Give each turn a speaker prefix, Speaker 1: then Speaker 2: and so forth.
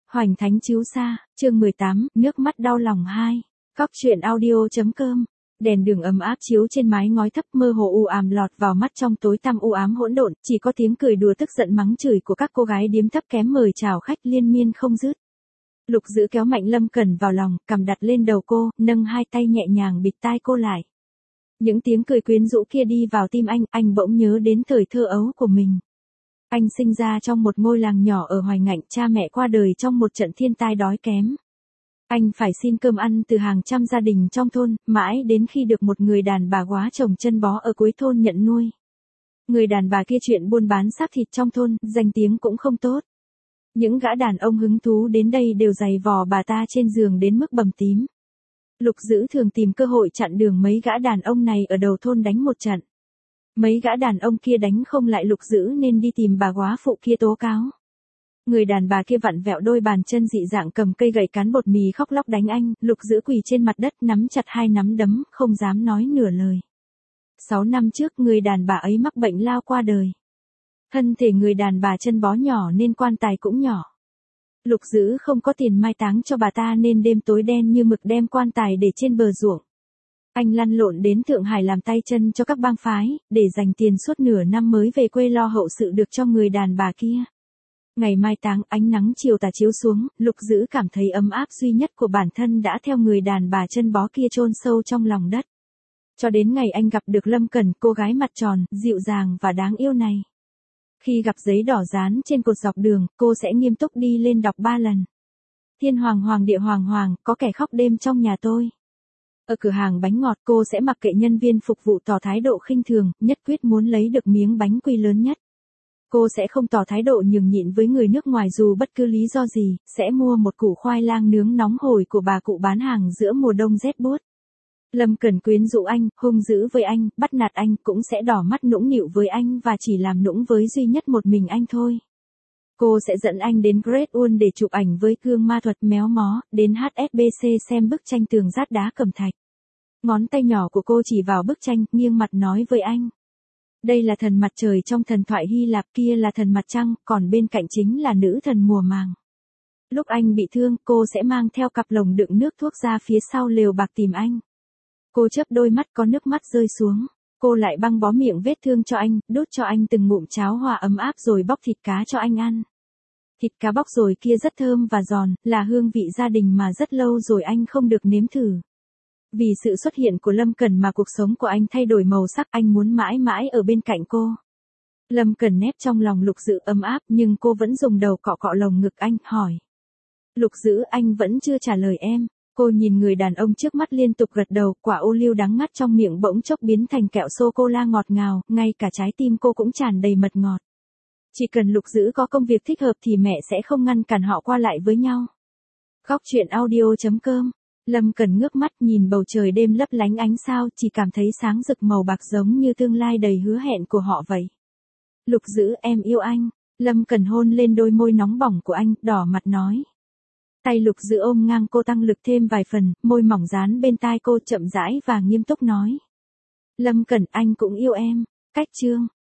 Speaker 1: Hoành Thánh Chiếu Sa, chương 18, nước mắt đau lòng 2. Cóc truyện audio.com. Đèn đường ấm áp chiếu trên mái ngói thấp mơ hồ u ám lọt vào mắt trong tối tăm u ám hỗn độn, chỉ có tiếng cười đùa tức giận mắng chửi của các cô gái điếm thấp kém mời chào khách liên miên không dứt. Lục Dữ kéo mạnh Lâm Cẩn vào lòng, cầm đặt lên đầu cô, nâng hai tay nhẹ nhàng bịt tai cô lại. Những tiếng cười quyến rũ kia đi vào tim anh bỗng nhớ đến thời thơ ấu của mình. Anh sinh ra trong một ngôi làng nhỏ ở Hoài Ngạnh, cha mẹ qua đời trong một trận thiên tai đói kém. Anh phải xin cơm ăn từ hàng trăm gia đình trong thôn, mãi đến khi được một người đàn bà góa chồng chân bó ở cuối thôn nhận nuôi. Người đàn bà kia chuyện buôn bán xác thịt trong thôn, danh tiếng cũng không tốt. Những gã đàn ông hứng thú đến đây đều giày vò bà ta trên giường đến mức bầm tím. Lục Dữ thường tìm cơ hội chặn đường mấy gã đàn ông này ở đầu thôn đánh một trận. Mấy gã đàn ông kia đánh không lại Lục Dữ nên đi tìm bà góa phụ kia tố cáo. Người đàn bà kia vặn vẹo đôi bàn chân dị dạng cầm cây gậy cán bột mì khóc lóc đánh anh, Lục Dữ quỳ trên mặt đất nắm chặt hai nắm đấm, không dám nói nửa lời. 6 năm trước người đàn bà ấy mắc bệnh lao qua đời. Thân thể người đàn bà chân bó nhỏ nên quan tài cũng nhỏ. Lục Dữ không có tiền mai táng cho bà ta nên đêm tối đen như mực đem quan tài để trên bờ ruộng. Anh lăn lộn đến Thượng Hải làm tay chân cho các bang phái, để dành tiền suốt nửa năm mới về quê lo hậu sự được cho người đàn bà kia. Ngày mai táng, ánh nắng chiều tà chiếu xuống, Lục Dữ cảm thấy ấm áp duy nhất của bản thân đã theo người đàn bà chân bó kia chôn sâu trong lòng đất. Cho đến ngày anh gặp được Lâm Cẩn, cô gái mặt tròn, dịu dàng và đáng yêu này. Khi gặp giấy đỏ dán trên cột dọc đường, cô sẽ nghiêm túc đi lên đọc 3 lần. Thiên hoàng hoàng địa hoàng hoàng, có kẻ khóc đêm trong nhà tôi. Ở cửa hàng bánh ngọt cô sẽ mặc kệ nhân viên phục vụ tỏ thái độ khinh thường, nhất quyết muốn lấy được miếng bánh quy lớn nhất. Cô sẽ không tỏ thái độ nhường nhịn với người nước ngoài dù bất cứ lý do gì, sẽ mua một củ khoai lang nướng nóng hổi của bà cụ bán hàng giữa mùa đông rét buốt. Lâm Cẩn quyến rũ anh, hung dữ với anh, bắt nạt anh, cũng sẽ đỏ mắt nũng nịu với anh và chỉ làm nũng với duy nhất một mình anh thôi. Cô sẽ dẫn anh đến Great Wall để chụp ảnh với gương ma thuật méo mó, đến HSBC xem bức tranh tường rát đá cẩm thạch. Ngón tay nhỏ của cô chỉ vào bức tranh, nghiêng mặt nói với anh. Đây là thần mặt trời trong thần thoại Hy Lạp, kia là thần mặt trăng, còn bên cạnh chính là nữ thần mùa màng. Lúc anh bị thương, cô sẽ mang theo cặp lồng đựng nước thuốc ra phía sau lều bạc tìm anh. Cô chớp đôi mắt có nước mắt rơi xuống. Cô lại băng bó miệng vết thương cho anh, đút cho anh từng ngụm cháo hòa ấm áp rồi bóc thịt cá cho anh ăn. Thịt cá bóc rồi kia rất thơm và giòn, là hương vị gia đình mà rất lâu rồi anh không được nếm thử. Vì sự xuất hiện của Lâm Cẩn mà cuộc sống của anh thay đổi màu sắc, anh muốn mãi mãi ở bên cạnh cô. Lâm Cẩn nép trong lòng Lục Dữ ấm áp nhưng cô vẫn dùng đầu cọ cọ lồng ngực anh, hỏi. Lục Dữ, anh vẫn chưa trả lời em. Cô nhìn người đàn ông trước mắt liên tục gật đầu, quả ô liu đắng ngắt trong miệng bỗng chốc biến thành kẹo sô-cô-la ngọt ngào, ngay cả trái tim cô cũng tràn đầy mật ngọt. Chỉ cần Lục Dữ có công việc thích hợp thì mẹ sẽ không ngăn cản họ qua lại với nhau. Cóc truyện audio.com. Lâm Cẩn ngước mắt nhìn bầu trời đêm lấp lánh ánh sao, chỉ cảm thấy sáng rực màu bạc giống như tương lai đầy hứa hẹn của họ vậy. Lục Dữ, em yêu anh. Lâm Cẩn hôn lên đôi môi nóng bỏng của anh, đỏ mặt nói. Tay Lục Dữ ôm ngang cô tăng lực thêm vài phần, môi mỏng dán bên tai cô chậm rãi và nghiêm túc nói. Lâm Cẩn, anh cũng yêu em. Cách chương.